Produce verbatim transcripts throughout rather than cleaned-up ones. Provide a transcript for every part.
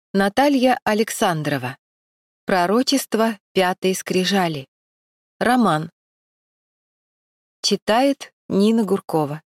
Наталья Александрова. Пророчество пятой скрижали. Роман. Читает Нина Гуркова.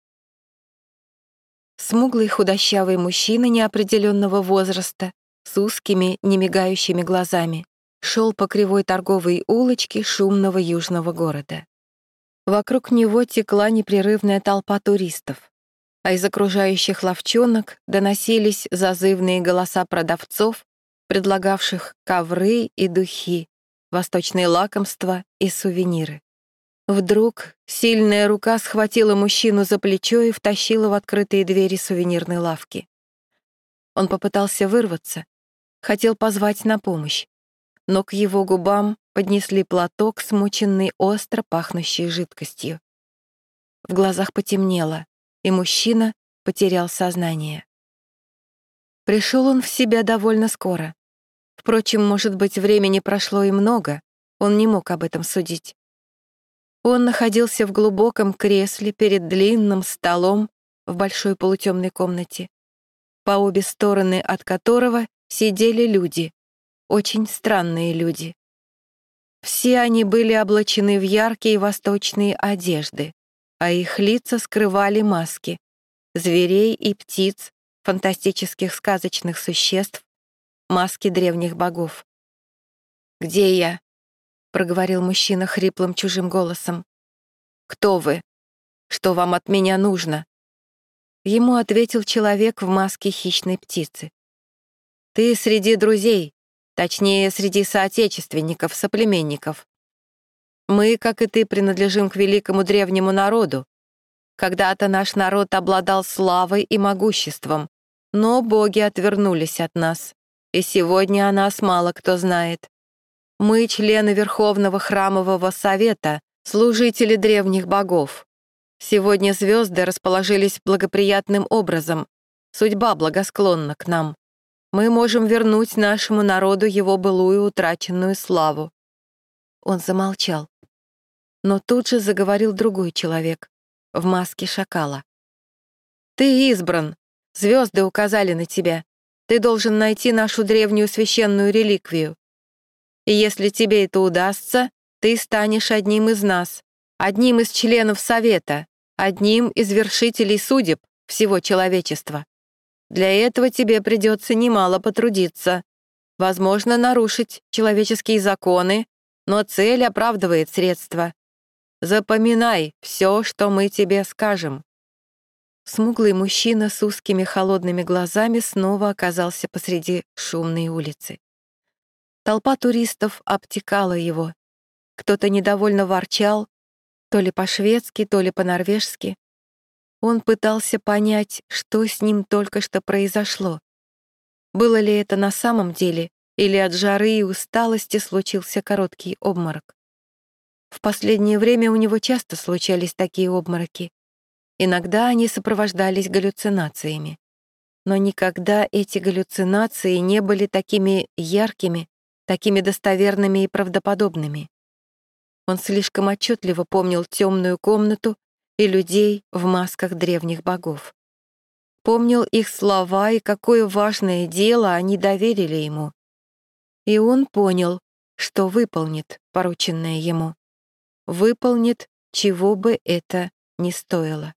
Смуглый худощавый мужчина неопределенного возраста с узкими, немигающими глазами шел по кривой торговой улочке шумного южного города. Вокруг него текла непрерывная толпа туристов, а из окружающих лавчонок доносились зазывные голоса продавцов, предлагавших ковры и духи, восточные лакомства и сувениры. Вдруг сильная рука схватила мужчину за плечо и втащила в открытые двери сувенирной лавки. Он попытался вырваться, хотел позвать на помощь, но к его губам поднесли платок, смоченный остро пахнущей жидкостью. В глазах потемнело, и мужчина потерял сознание. Пришел он в себя довольно скоро. Впрочем, может быть, времени прошло и много, он не мог об этом судить. Он находился в глубоком кресле перед длинным столом в большой полутемной комнате, по обе стороны от которого сидели люди, очень странные люди. Все они были облачены в яркие восточные одежды, а их лица скрывали маски зверей и птиц, фантастических сказочных существ, маски древних богов. «Где я?» — проговорил мужчина хриплым чужим голосом. «Кто вы? Что вам от меня нужно?» Ему ответил человек в маске хищной птицы. «Ты среди друзей, точнее, среди соотечественников, соплеменников. Мы, как и ты, принадлежим к великому древнему народу. Когда-то наш народ обладал славой и могуществом, но боги отвернулись от нас, и сегодня о нас мало кто знает. Мы члены Верховного Храмового Совета, служители древних богов. Сегодня звезды расположились благоприятным образом, судьба благосклонна к нам. Мы можем вернуть нашему народу его былую утраченную славу». Он замолчал. Но тут же заговорил другой человек в маске шакала. «Ты избран. Звезды указали на тебя. Ты должен найти нашу древнюю священную реликвию. И если тебе это удастся, ты станешь одним из нас, одним из членов Совета, одним из вершителей судеб всего человечества. Для этого тебе придется немало потрудиться. Возможно, нарушить человеческие законы, но цель оправдывает средства. Запоминай все, что мы тебе скажем». Смуглый мужчина с узкими холодными глазами снова оказался посреди шумной улицы. Толпа туристов обтекала его. Кто-то недовольно ворчал, то ли по-шведски, то ли по-норвежски. Он пытался понять, что с ним только что произошло. Было ли это на самом деле, или от жары и усталости случился короткий обморок. В последнее время у него часто случались такие обмороки. Иногда они сопровождались галлюцинациями. Но никогда эти галлюцинации не были такими яркими, такими достоверными и правдоподобными. Он слишком отчетливо помнил темную комнату и людей в масках древних богов. Помнил их слова и какое важное дело они доверили ему. И он понял, что выполнит порученное ему. Выполнит, чего бы это ни стоило.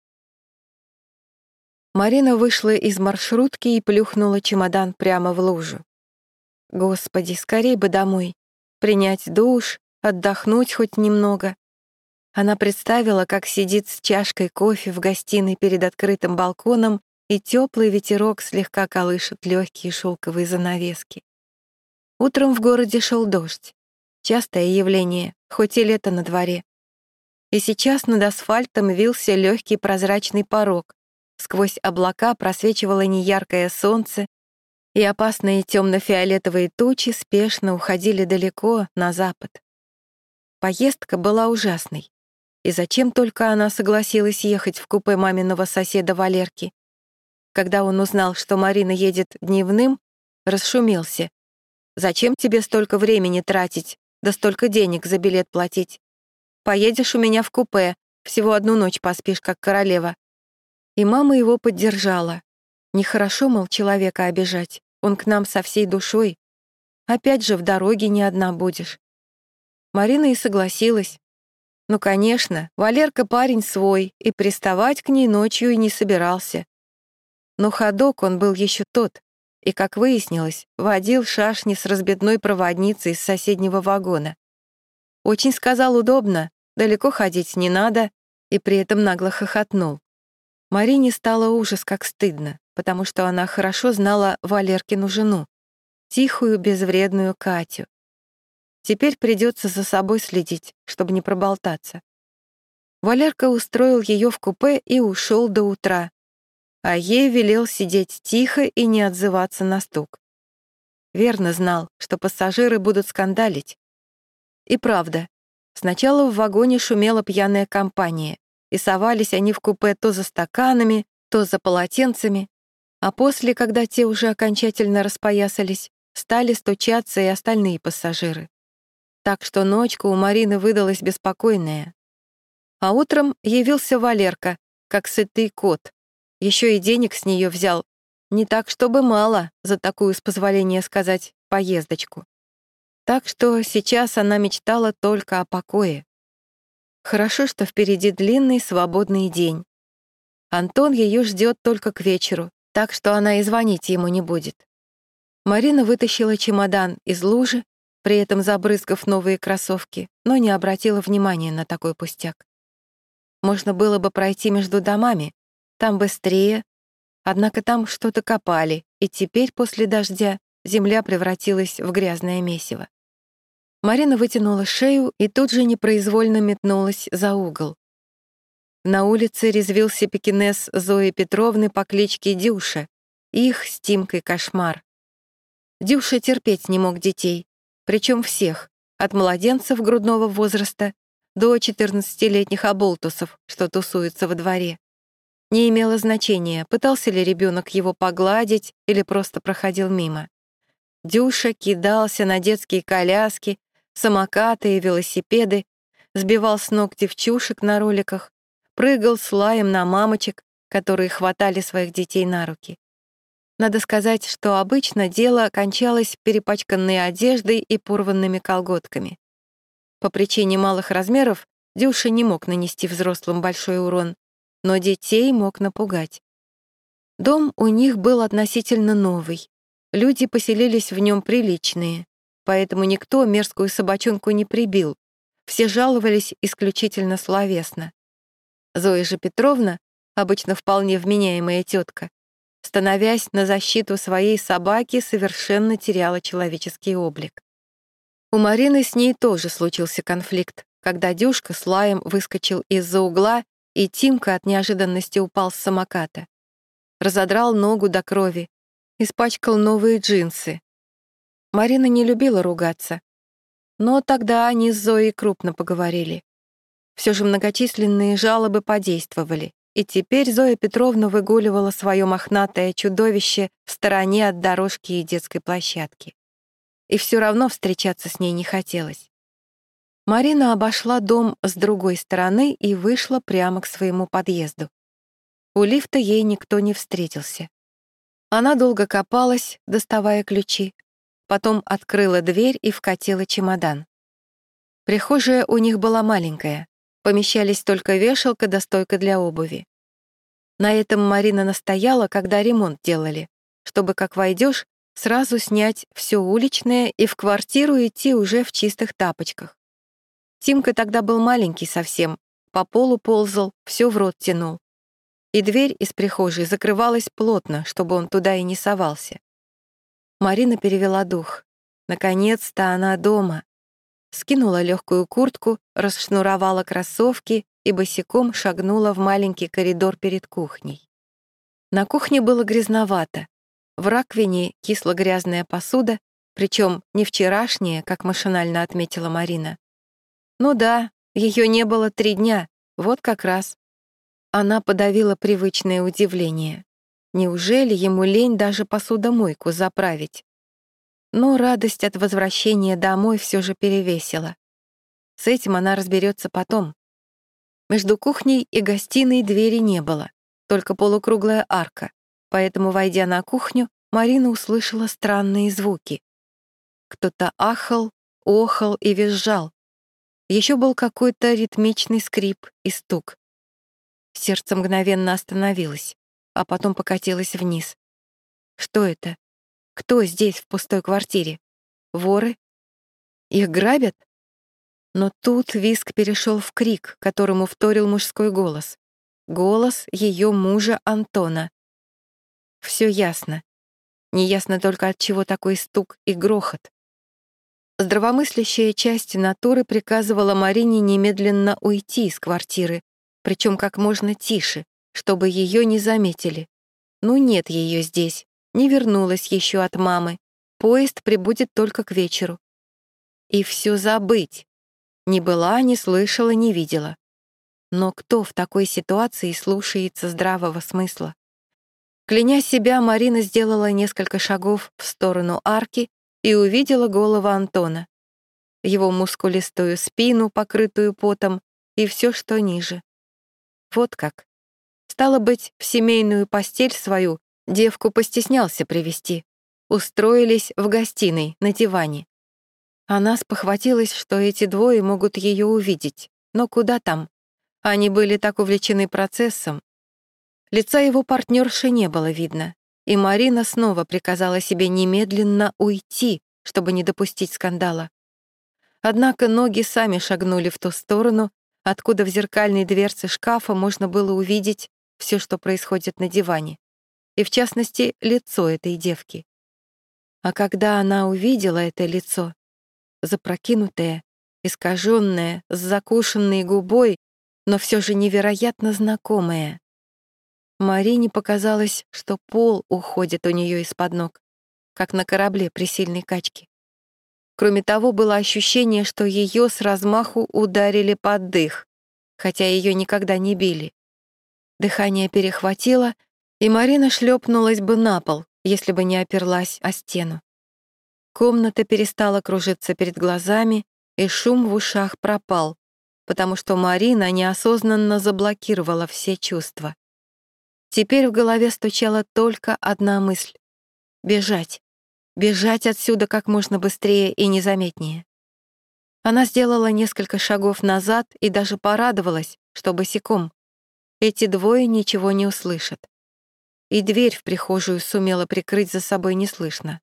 Марина вышла из маршрутки и плюхнула чемодан прямо в лужу. Господи, скорей бы домой. Принять душ, отдохнуть хоть немного. Она представила, как сидит с чашкой кофе в гостиной перед открытым балконом, и теплый ветерок слегка колышет легкие шелковые занавески. Утром в городе шел дождь. Частое явление, хоть и лето на дворе. И сейчас над асфальтом вился легкий прозрачный порог. Сквозь облака просвечивало неяркое солнце, и опасные темно-фиолетовые тучи спешно уходили далеко на запад. Поездка была ужасной. И зачем только она согласилась ехать в купе маминого соседа Валерки? Когда он узнал, что Марина едет дневным, расшумелся. «Зачем тебе столько времени тратить, да столько денег за билет платить? Поедешь у меня в купе, всего одну ночь поспишь, как королева». И мама его поддержала. Нехорошо, мол, человека обижать. Он к нам со всей душой. Опять же, в дороге не одна будешь». Марина и согласилась. Ну, конечно, Валерка парень свой, и приставать к ней ночью и не собирался. Но ходок он был еще тот, и, как выяснилось, водил шашни с разбитной проводницей из соседнего вагона. Очень, сказал, удобно, далеко ходить не надо, и при этом нагло хохотнул. Марине стало ужас как стыдно, потому что она хорошо знала Валеркину жену, тихую, безвредную Катю. Теперь придется за собой следить, чтобы не проболтаться. Валерка устроил ее в купе и ушел до утра, а ей велел сидеть тихо и не отзываться на стук. Верно знал, что пассажиры будут скандалить. И правда, сначала в вагоне шумела пьяная компания, и совались они в купе то за стаканами, то за полотенцами, а после, когда те уже окончательно распоясались, стали стучаться и остальные пассажиры. Так что ночка у Марины выдалась беспокойная. А утром явился Валерка, как сытый кот. Еще и денег с нее взял. Не так, чтобы мало за такую, с позволения сказать, поездочку. Так что сейчас она мечтала только о покое. Хорошо, что впереди длинный свободный день. Антон ее ждет только к вечеру, так что она и звонить ему не будет. Марина вытащила чемодан из лужи, при этом забрызгав новые кроссовки, но не обратила внимания на такой пустяк. Можно было бы пройти между домами, там быстрее, однако там что-то копали, и теперь после дождя земля превратилась в грязное месиво. Марина вытянула шею и тут же непроизвольно метнулась за угол. На улице резвился пекинес Зои Петровны по кличке Дюша, их с Тимкой кошмар. Дюша терпеть не мог детей, причем всех, от младенцев грудного возраста до четырнадцатилетних оболтусов, что тусуются во дворе. Не имело значения, пытался ли ребенок его погладить или просто проходил мимо. Дюша кидался на детские коляски, самокаты и велосипеды, сбивал с ног девчушек на роликах, прыгал с лаем на мамочек, которые хватали своих детей на руки. Надо сказать, что обычно дело кончалось перепачканной одеждой и порванными колготками. По причине малых размеров Дюша не мог нанести взрослым большой урон, но детей мог напугать. Дом у них был относительно новый. Люди поселились в нем приличные, поэтому никто мерзкую собачонку не прибил. Все жаловались исключительно словесно. Зоя же Петровна, обычно вполне вменяемая тетка, становясь на защиту своей собаки, совершенно теряла человеческий облик. У Марины с ней тоже случился конфликт, когда Дюшка с лаем выскочил из-за угла, и Тимка от неожиданности упал с самоката. Разодрал ногу до крови, испачкал новые джинсы. Марина не любила ругаться, но тогда они с Зоей крупно поговорили. Все же многочисленные жалобы подействовали, и теперь Зоя Петровна выгуливала свое мохнатое чудовище в стороне от дорожки и детской площадки. И все равно встречаться с ней не хотелось. Марина обошла дом с другой стороны и вышла прямо к своему подъезду. У лифта ей никто не встретился. Она долго копалась, доставая ключи, потом открыла дверь и вкатила чемодан. Прихожая у них была маленькая, помещались только вешалка да стойка для обуви. На этом Марина настояла, когда ремонт делали, чтобы, как войдешь, сразу снять все уличное и в квартиру идти уже в чистых тапочках. Тимка тогда был маленький совсем, по полу ползал, все в рот тянул. И дверь из прихожей закрывалась плотно, чтобы он туда и не совался. Марина перевела дух. Наконец-то она дома. Скинула легкую куртку, расшнуровала кроссовки и босиком шагнула в маленький коридор перед кухней. На кухне было грязновато. В раковине кисло-грязная посуда, причем не вчерашняя, как машинально отметила Марина. Ну да, ее не было три дня, вот как раз. Она подавила привычное удивление. Неужели ему лень даже посудомойку заправить? Но радость от возвращения домой все же перевесила. С этим она разберется потом. Между кухней и гостиной двери не было, только полукруглая арка, поэтому, войдя на кухню, Марина услышала странные звуки. Кто-то ахал, охал и визжал. Еще был какой-то ритмичный скрип и стук. Сердце мгновенно остановилось, а потом покатилось вниз. Что это? Кто здесь, в пустой квартире? Воры? Их грабят? Но тут визг перешел в крик, которому вторил мужской голос. Голос ее мужа Антона. Все ясно. Неясно только, от чего такой стук и грохот. Здравомыслящая часть натуры приказывала Марине немедленно уйти из квартиры, причем как можно тише, чтобы ее не заметили. Ну нет ее здесь, не вернулась еще от мамы. Поезд прибудет только к вечеру. И все забыть. Ни была, ни слышала, ни видела. Но кто в такой ситуации слушается здравого смысла? Кляня себя, Марина сделала несколько шагов в сторону арки и увидела голову Антона, его мускулистую спину, покрытую потом, и все, что ниже. Вот как. Стало быть, в семейную постель свою девку постеснялся привести. Устроились в гостиной, на диване. Она спохватилась, что эти двое могут ее увидеть. Но куда там? Они были так увлечены процессом. Лица его партнерши не было видно, и Марина снова приказала себе немедленно уйти, чтобы не допустить скандала. Однако ноги сами шагнули в ту сторону, откуда в зеркальной дверце шкафа можно было увидеть все, что происходит на диване, и, в частности, лицо этой девки. А когда она увидела это лицо, запрокинутое, искаженное, с закушенной губой, но все же невероятно знакомое, Марине показалось, что пол уходит у нее из-под ног, как на корабле при сильной качке. Кроме того, было ощущение, что ее с размаху ударили под дых, хотя ее никогда не били. Дыхание перехватило, и Марина шлепнулась бы на пол, если бы не оперлась о стену. Комната перестала кружиться перед глазами, и шум в ушах пропал, потому что Марина неосознанно заблокировала все чувства. Теперь в голове стучала только одна мысль — бежать. Бежать отсюда как можно быстрее и незаметнее. Она сделала несколько шагов назад и даже порадовалась, что босиком. Эти двое ничего не услышат. И дверь в прихожую сумела прикрыть за собой неслышно.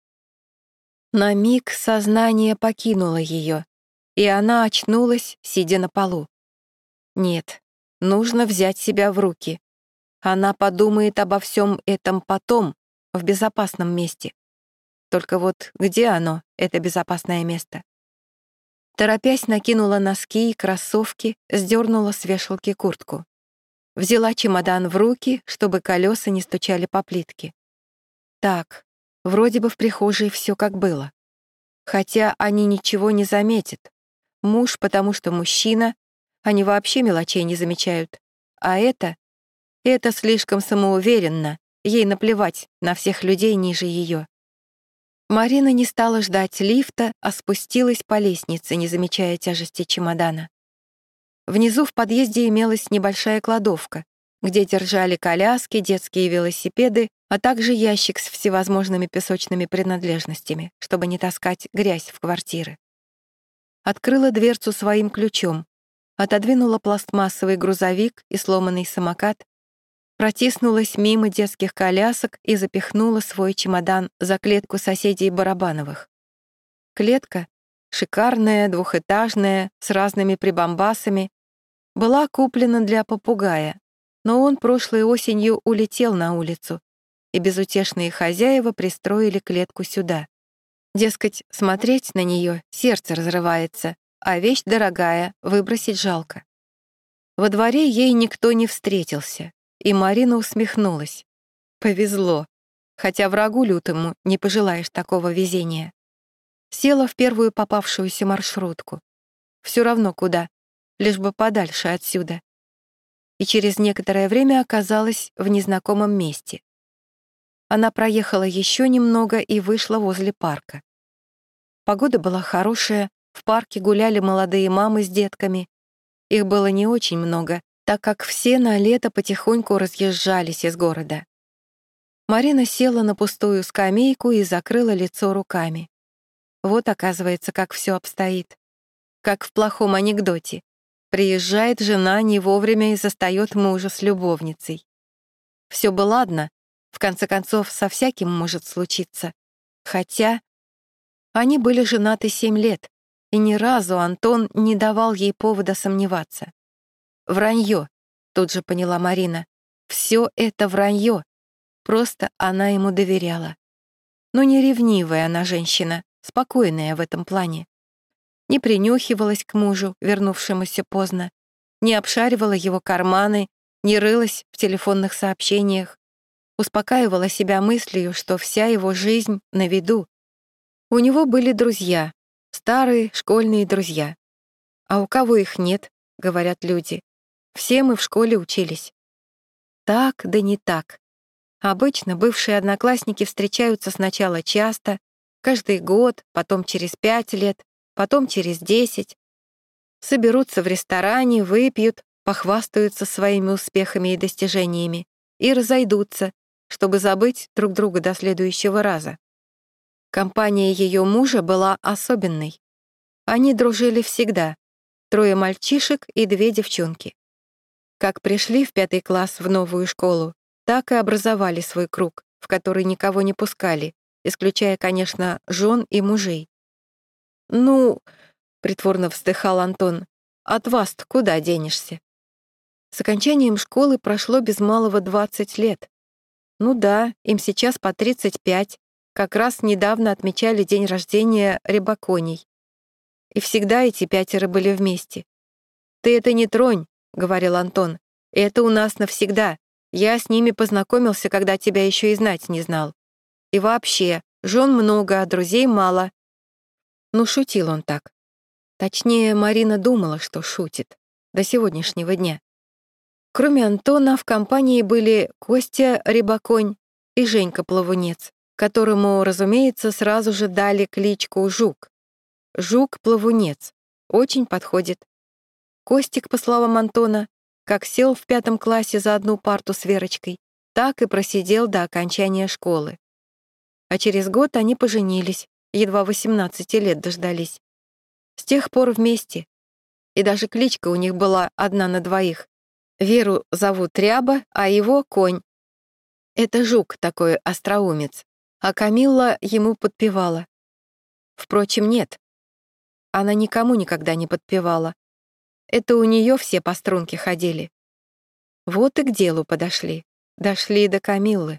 На миг сознание покинуло ее, и она очнулась, сидя на полу. Нет, нужно взять себя в руки. Она подумает обо всем этом потом, в безопасном месте. Только вот где оно, это безопасное место? Торопясь, накинула носки и кроссовки, сдернула с вешалки куртку. Взяла чемодан в руки, чтобы колеса не стучали по плитке. Так, вроде бы в прихожей все как было. Хотя они ничего не заметят. Муж, потому что мужчина, они вообще мелочей не замечают. А это... Это слишком самоуверенно, ей наплевать на всех людей ниже ее. Марина не стала ждать лифта, а спустилась по лестнице, не замечая тяжести чемодана. Внизу в подъезде имелась небольшая кладовка, где держали коляски, детские велосипеды, а также ящик с всевозможными песочными принадлежностями, чтобы не таскать грязь в квартиры. Открыла дверцу своим ключом, отодвинула пластмассовый грузовик и сломанный самокат, протиснулась мимо детских колясок и запихнула свой чемодан за клетку соседей Барабановых. Клетка, шикарная, двухэтажная, с разными прибамбасами, была куплена для попугая, но он прошлой осенью улетел на улицу, и безутешные хозяева пристроили клетку сюда. Дескать, смотреть на нее сердце разрывается, а вещь дорогая, выбросить жалко. Во дворе ей никто не встретился, и Марина усмехнулась. Повезло, хотя врагу лютому не пожелаешь такого везения. Села в первую попавшуюся маршрутку. Все равно куда, лишь бы подальше отсюда. И через некоторое время оказалась в незнакомом месте. Она проехала еще немного и вышла возле парка. Погода была хорошая, в парке гуляли молодые мамы с детками. Их было не очень много, так как все на лето потихоньку разъезжались из города. Марина села на пустую скамейку и закрыла лицо руками. Вот, оказывается, как все обстоит. Как в плохом анекдоте. Приезжает жена не вовремя и застаёт мужа с любовницей. Все бы ладно, в конце концов, со всяким может случиться. Хотя они были женаты семь лет, и ни разу Антон не давал ей повода сомневаться. Вранье, тут же поняла Марина. Все это вранье. Просто она ему доверяла. Но не ревнивая она женщина, спокойная в этом плане. Не принюхивалась к мужу, вернувшемуся поздно, не обшаривала его карманы, не рылась в телефонных сообщениях, успокаивала себя мыслью, что вся его жизнь на виду. У него были друзья, старые школьные друзья. А у кого их нет, говорят люди. Все мы в школе учились. Так, да не так. Обычно бывшие одноклассники встречаются сначала часто, каждый год, потом через пять лет, потом через десять. Соберутся в ресторане, выпьют, похвастаются своими успехами и достижениями и разойдутся, чтобы забыть друг друга до следующего раза. Компания ее мужа была особенной. Они дружили всегда, трое мальчишек и две девчонки. Как пришли в пятый класс в новую школу, так и образовали свой круг, в который никого не пускали, исключая, конечно, жен и мужей. «Ну, — притворно вздыхал Антон, — от вас-то куда денешься?» С окончанием школы прошло без малого двадцать лет. Ну да, им сейчас по тридцать пять, как раз недавно отмечали день рождения Рябаконей. И всегда эти пятеро были вместе. «Ты это не тронь, — говорил Антон, — это у нас навсегда. Я с ними познакомился, когда тебя еще и знать не знал. И вообще, жен много, а друзей мало». Ну, шутил он так. Точнее, Марина думала, что шутит. До сегодняшнего дня. Кроме Антона, в компании были Костя Рябаконь и Женька Плавунец, которому, разумеется, сразу же дали кличку Жук. Жук-Плавунец. Очень подходит. Костик, по словам Антона, как сел в пятом классе за одну парту с Верочкой, так и просидел до окончания школы. А через год они поженились, едва восемнадцати лет дождались. С тех пор вместе. И даже кличка у них была одна на двоих. Веру зовут Ряба, а его — Конь. Это Жук такой остроумец, а Камилла ему подпевала. Впрочем, нет. Она никому никогда не подпевала. Это у нее все по струнке ходили. Вот и к делу подошли. Дошли до Камиллы.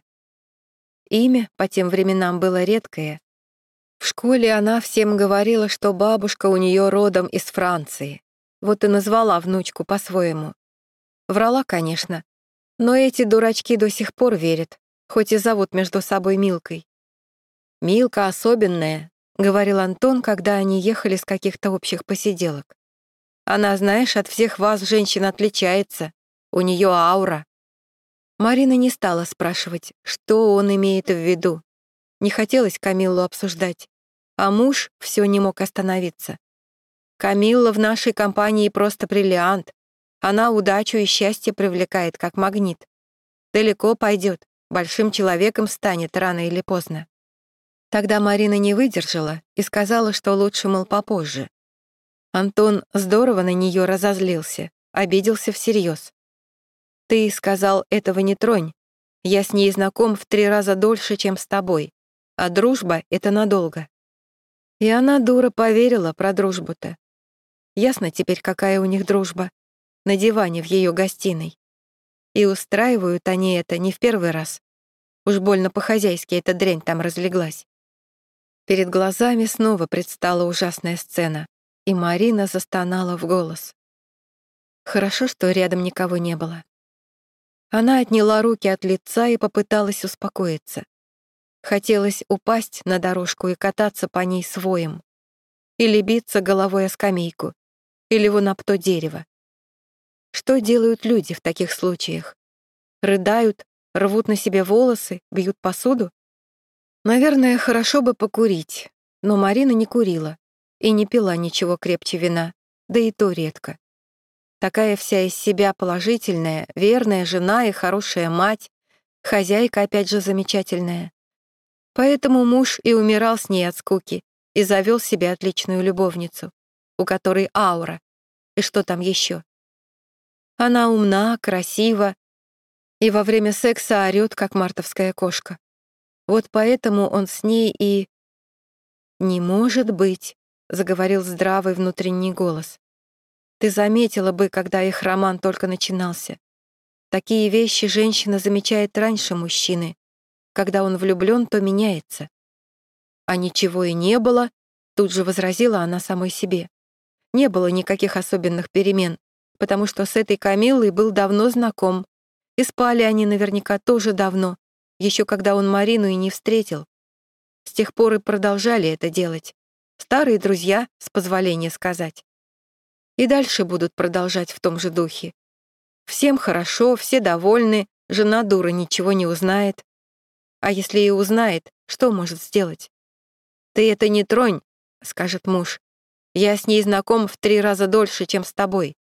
Имя по тем временам было редкое. В школе она всем говорила, что бабушка у нее родом из Франции. Вот и назвала внучку по-своему. Врала, конечно, но эти дурачки до сих пор верят, хоть и зовут между собой Милкой. «Милка особенная», — говорил Антон, когда они ехали с каких-то общих посиделок. «Она, знаешь, от всех вас, женщин, отличается. У нее аура». Марина не стала спрашивать, что он имеет в виду. Не хотелось Камиллу обсуждать, а муж все не мог остановиться. «Камилла в нашей компании просто бриллиант. Она удачу и счастье привлекает, как магнит. Далеко пойдет, большим человеком станет рано или поздно». Тогда Марина не выдержала и сказала, что лучше, мол, попозже. Антон здорово на нее разозлился, обиделся всерьез. «Ты сказал, этого не тронь. Я с ней знаком в три раза дольше, чем с тобой. А дружба — это надолго». И она, дура, поверила про дружбу-то. Ясно теперь, какая у них дружба. На диване в ее гостиной. И устраивают они это не в первый раз. Уж больно по-хозяйски эта дрянь там разлеглась. Перед глазами снова предстала ужасная сцена, и Марина застонала в голос. Хорошо, что рядом никого не было. Она отняла руки от лица и попыталась успокоиться. Хотелось упасть на дорожку и кататься по ней своим. Или биться головой о скамейку, или вон об то дерево. Что делают люди в таких случаях? Рыдают, рвут на себе волосы, бьют посуду? Наверное, хорошо бы покурить, но Марина не курила и не пила ничего крепче вина, да и то редко. Такая вся из себя положительная, верная жена и хорошая мать, Хозяйка опять же замечательная. Поэтому муж и умирал с ней от скуки и завел себе отличную любовницу, у которой аура. И что там еще? Она умна, красива и во время секса орёт, как мартовская кошка. Вот поэтому он с ней и... «Не может быть», — заговорил здравый внутренний голос. «Ты заметила бы, когда их роман только начинался. Такие вещи женщина замечает раньше мужчины. Когда он влюблён, то меняется». «А ничего и не было», — тут же возразила она самой себе. Не было никаких особенных перемен, потому что с этой Камиллой был давно знаком, и спали они наверняка тоже давно, еще когда он Марину и не встретил. С тех пор и продолжали это делать. Старые друзья, с позволения сказать. И дальше будут продолжать в том же духе. Всем хорошо, все довольны, жена дура ничего не узнает. А если и узнает, что может сделать? «Ты это не тронь», — скажет муж. «Я с ней знаком в три раза дольше, чем с тобой».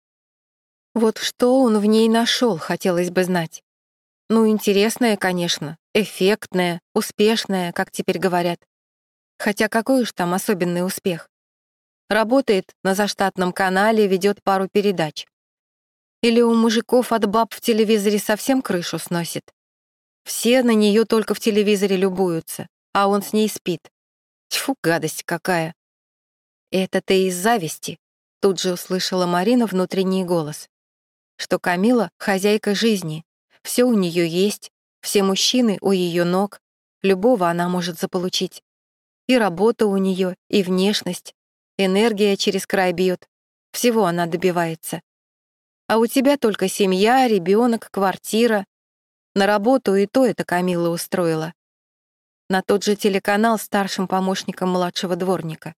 Вот что он в ней нашел, хотелось бы знать. Ну, интересная, конечно, эффектная, успешная, как теперь говорят. Хотя какой уж там особенный успех. Работает на заштатном канале, ведет пару передач. Или у мужиков от баб в телевизоре совсем крышу сносит. Все на нее только в телевизоре любуются, а он с ней спит. Тьфу, гадость какая. «Это ты из зависти», — тут же услышала Марина внутренний голос. Что Камила — хозяйка жизни, все у нее есть, все мужчины у ее ног, любого она может заполучить. И работа у нее, и внешность, энергия через край бьет, всего она добивается. А у тебя только семья, ребенок, квартира. На работу и то это Камила устроила. На тот же телеканал старшим помощником младшего дворника.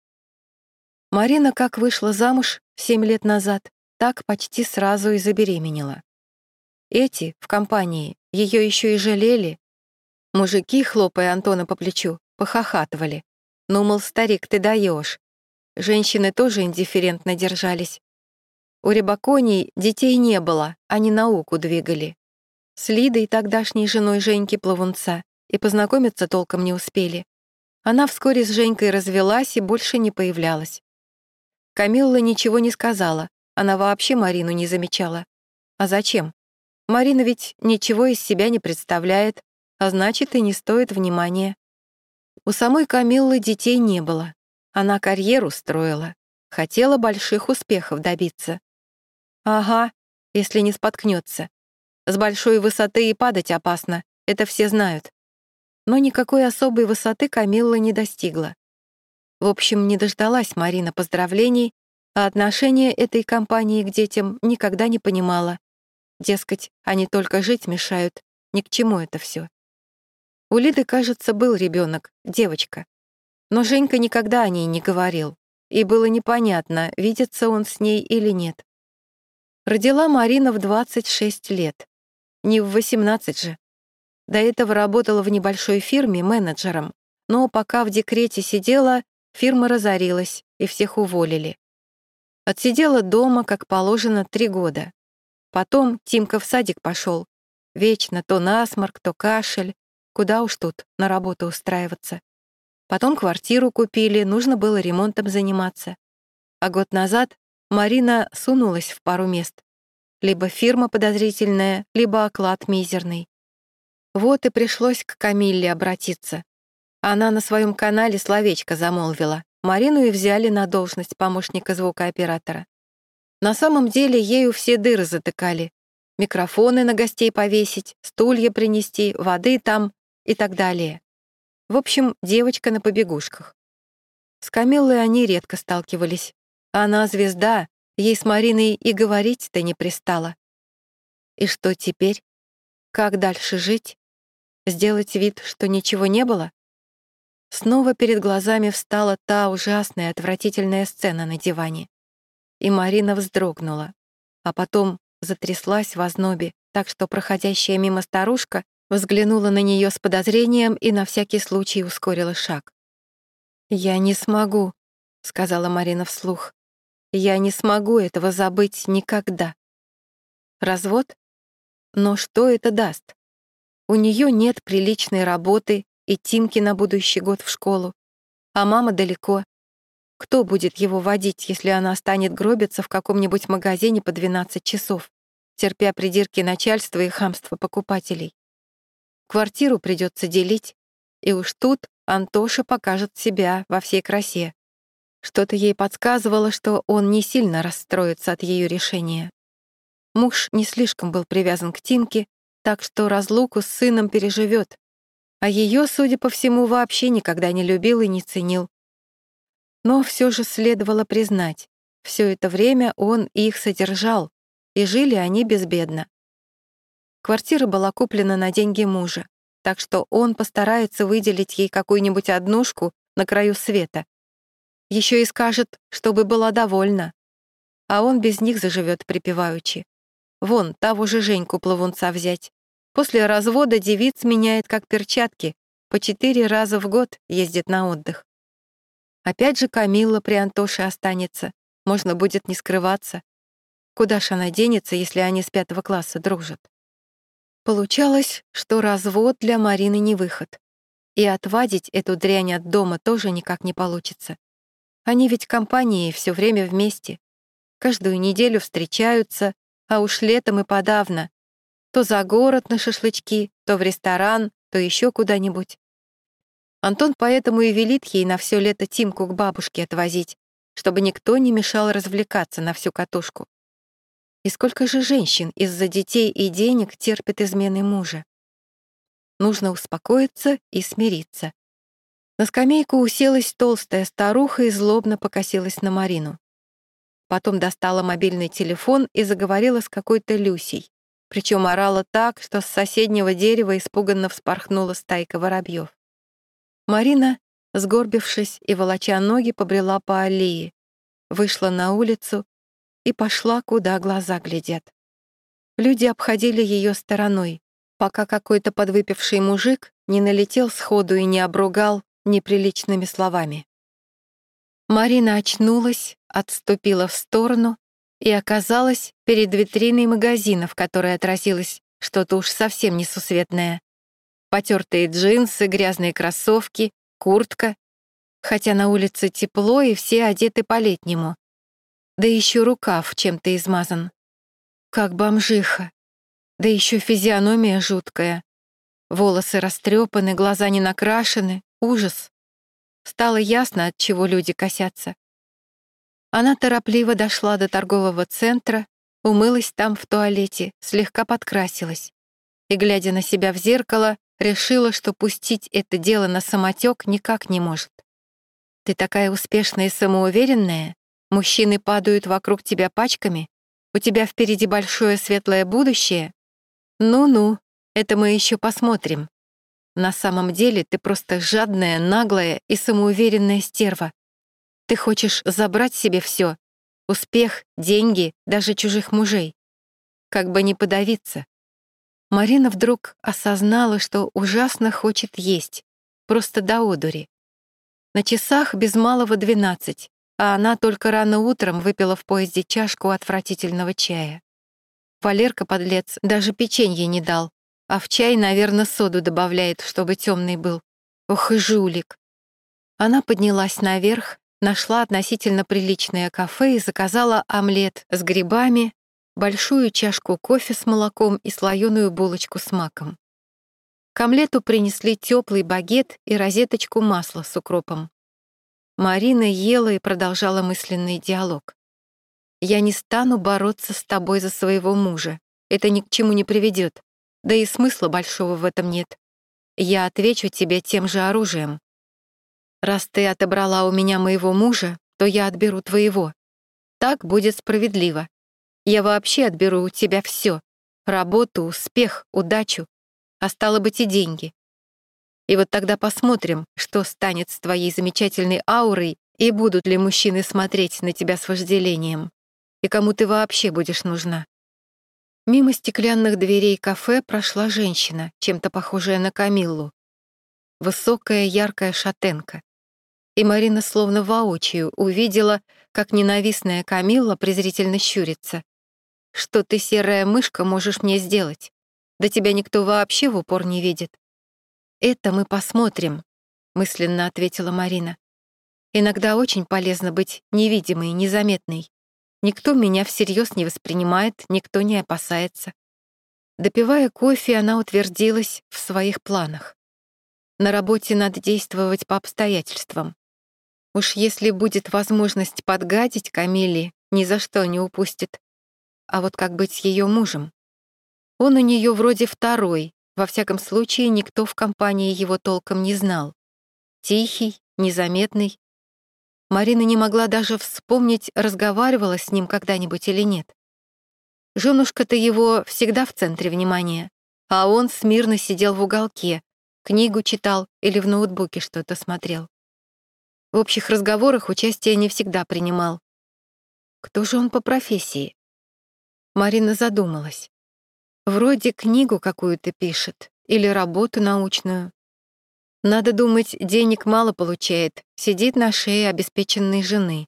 Марина как вышла замуж семь лет назад, так почти сразу и забеременела. Эти, в компании, ее еще и жалели. Мужики, хлопая Антона по плечу, похохатывали. «Ну, мол, старик, ты даешь». Женщины тоже индифферентно держались. У Рябаконей детей не было, они науку двигали. С Лидой, тогдашней женой Женьки Плавунца, и познакомиться толком не успели. Она вскоре с Женькой развелась и больше не появлялась. Камилла ничего не сказала, она вообще Марину не замечала. А зачем? Марина ведь ничего из себя не представляет, а значит, и не стоит внимания. У самой Камиллы детей не было. Она карьеру строила, хотела больших успехов добиться. Ага, если не споткнется. С большой высоты и падать опасно, это все знают. Но никакой особой высоты Камилла не достигла. В общем, не дождалась Марина поздравлений, а отношение этой компании к детям никогда не понимала. Дескать, они только жить мешают, ни к чему это все. У Лиды, кажется, был ребенок, девочка. Но Женька никогда о ней не говорил, и было непонятно, видится он с ней или нет. Родила Марина в двадцать шесть лет. Не в восемнадцать же. До этого работала в небольшой фирме менеджером, но пока в декрете сидела, фирма разорилась, и всех уволили. Отсидела дома, как положено, три года. Потом Тимка в садик пошел. Вечно то насморк, то кашель. Куда уж тут на работу устраиваться. Потом квартиру купили, нужно было ремонтом заниматься. А год назад Марина сунулась в пару мест. Либо фирма подозрительная, либо оклад мизерный. Вот и пришлось к Камилле обратиться. Она на своем канале словечко замолвила. Марину и взяли на должность помощника звукооператора. На самом деле ею все дыры затыкали. Микрофоны на гостей повесить, стулья принести, воды там и так далее. В общем, девочка на побегушках. С Камиллой они редко сталкивались. Она звезда, ей с Мариной и говорить-то не пристало. И что теперь? Как дальше жить? Сделать вид, что ничего не было? Снова перед глазами встала та ужасная, отвратительная сцена на диване. И Марина вздрогнула, а потом затряслась в ознобе, так что проходящая мимо старушка взглянула на нее с подозрением и на всякий случай ускорила шаг. «Я не смогу», — сказала Марина вслух. «Я не смогу этого забыть никогда». Развод? Но что это даст? У нее нет приличной работы и Тимки на будущий год в школу, а мама далеко. Кто будет его водить, если она станет гробиться в каком-нибудь магазине по двенадцать часов, терпя придирки начальства и хамство покупателей? Квартиру придется делить, и уж тут Антоша покажет себя во всей красе. Что-то ей подсказывало, что он не сильно расстроится от ее решения. Муж не слишком был привязан к Тимке, так что разлуку с сыном переживет, а ее, судя по всему, вообще никогда не любил и не ценил. Но все же следовало признать, все это время он их содержал, и жили они безбедно. Квартира была куплена на деньги мужа, так что он постарается выделить ей какую-нибудь однушку на краю света. Еще и скажет, чтобы была довольна, а он без них заживет припеваючи. Вон, того же Женьку-плавунца взять. После развода девиц меняет как перчатки, по четыре раза в год ездит на отдых. Опять же Камилла при Антоше останется, можно будет не скрываться. Куда ж она денется, если они с пятого класса дружат? Получалось, что развод для Марины не выход. И отвадить эту дрянь от дома тоже никак не получится. Они ведь компанией все время вместе. Каждую неделю встречаются, а уж летом и подавно. То за город на шашлычки, то в ресторан, то еще куда-нибудь. Антон поэтому и велит ей на все лето Тимку к бабушке отвозить, чтобы никто не мешал развлекаться на всю катушку. И сколько же женщин из-за детей и денег терпят измены мужа? Нужно успокоиться и смириться. На скамейку уселась толстая старуха и злобно покосилась на Марину. Потом достала мобильный телефон и заговорила с какой-то Люсей, причем орала так, что с соседнего дерева испуганно вспорхнула стайка воробьев. Марина, сгорбившись и волоча ноги, побрела по аллее, вышла на улицу и пошла, куда глаза глядят. Люди обходили ее стороной, пока какой-то подвыпивший мужик не налетел сходу и не обругал неприличными словами. Марина очнулась, отступила в сторону и оказалась перед витриной магазина, в которой отразилось что-то уж совсем несусветное. Потертые джинсы, грязные кроссовки, куртка, хотя на улице тепло и все одеты по-летнему. Да еще рукав чем-то измазан. Как бомжиха. Да еще физиономия жуткая. Волосы растрепаны, глаза не накрашены. Ужас. Стало ясно, от чего люди косятся. Она торопливо дошла до торгового центра, умылась там в туалете, слегка подкрасилась. И, глядя на себя в зеркало, решила, что пустить это дело на самотек никак не может. Ты такая успешная и самоуверенная, мужчины падают вокруг тебя пачками, у тебя впереди большое светлое будущее. Ну-ну, это мы еще посмотрим. На самом деле ты просто жадная, наглая и самоуверенная стерва. Ты хочешь забрать себе все: успех, деньги, даже чужих мужей. Как бы не подавиться. Марина вдруг осознала, что ужасно хочет есть, просто до одури. На часах без малого двенадцать, а она только рано утром выпила в поезде чашку отвратительного чая. Валерка, подлец, даже печенье не дал, а в чай, наверное, соду добавляет, чтобы темный был. Ох и жулик. Она поднялась наверх, нашла относительно приличное кафе и заказала омлет с грибами, большую чашку кофе с молоком и слоеную булочку с маком. К омлету принесли теплый багет и розеточку масла с укропом. Марина ела и продолжала мысленный диалог. «Я не стану бороться с тобой за своего мужа. Это ни к чему не приведет. Да и смысла большого в этом нет. Я отвечу тебе тем же оружием. Раз ты отобрала у меня моего мужа, то я отберу твоего. Так будет справедливо. Я вообще отберу у тебя все: работу, успех, удачу, а стало быть и деньги. И вот тогда посмотрим, что станет с твоей замечательной аурой и будут ли мужчины смотреть на тебя с вожделением, и кому ты вообще будешь нужна». Мимо стеклянных дверей кафе прошла женщина, чем-то похожая на Камиллу. Высокая, яркая шатенка. И Марина словно воочию увидела, как ненавистная Камилла презрительно щурится. «Что ты, серая мышка, можешь мне сделать? Да тебя никто вообще в упор не видит». «Это мы посмотрим», — мысленно ответила Марина. «Иногда очень полезно быть невидимой, незаметной. Никто меня всерьез не воспринимает, никто не опасается». Допивая кофе, она утвердилась в своих планах. На работе надо действовать по обстоятельствам. Уж если будет возможность подгадить Камилле, ни за что не упустит. А вот как быть с ее мужем? Он у нее вроде второй, во всяком случае никто в компании его толком не знал. Тихий, незаметный. Марина не могла даже вспомнить, разговаривала с ним когда-нибудь или нет. Женушка-то его всегда в центре внимания, а он смирно сидел в уголке, книгу читал или в ноутбуке что-то смотрел. В общих разговорах участие не всегда принимал. Кто же он по профессии? Марина задумалась. Вроде книгу какую-то пишет или работу научную. Надо думать, денег мало получает, сидит на шее обеспеченной жены.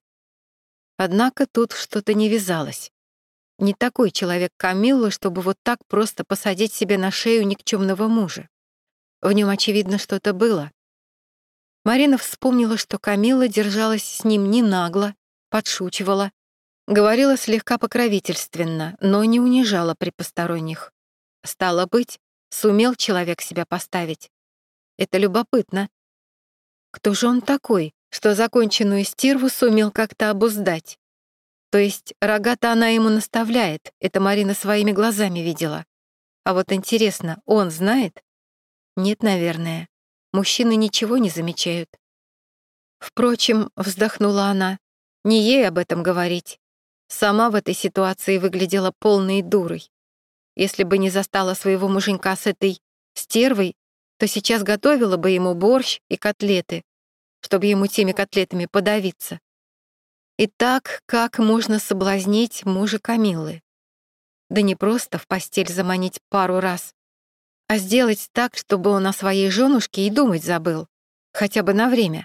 Однако тут что-то не вязалось. Не такой человек Камилла, чтобы вот так просто посадить себе на шею никчемного мужа. В нем, очевидно, что-то было. Марина вспомнила, что Камилла держалась с ним не нагло, подшучивала, говорила слегка покровительственно, но не унижала при посторонних. Стало быть, сумел человек себя поставить. Это любопытно. Кто же он такой, что законченную стерву сумел как-то обуздать? То есть рога-то она ему наставляет, это Марина своими глазами видела. А вот интересно, он знает? Нет, наверное. Мужчины ничего не замечают. Впрочем, вздохнула она, не ей об этом говорить. Сама в этой ситуации выглядела полной дурой. Если бы не застала своего муженька с этой стервой, то сейчас готовила бы ему борщ и котлеты, чтобы ему теми котлетами подавиться. Итак, как можно соблазнить мужа Камиллы? Да не просто в постель заманить пару раз, а сделать так, чтобы он о своей женушке и думать забыл, хотя бы на время.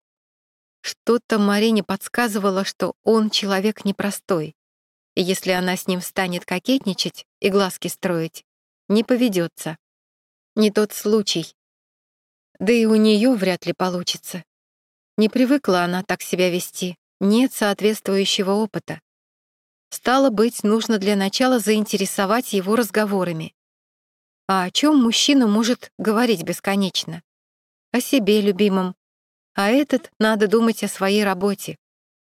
Что-то Марине подсказывало, что он человек непростой, и если она с ним станет кокетничать и глазки строить, не поведется. Не тот случай. Да и у нее вряд ли получится. Не привыкла она так себя вести. Нет соответствующего опыта. Стало быть, нужно для начала заинтересовать его разговорами. А о чем мужчина может говорить бесконечно? О себе любимом. А этот надо думать о своей работе.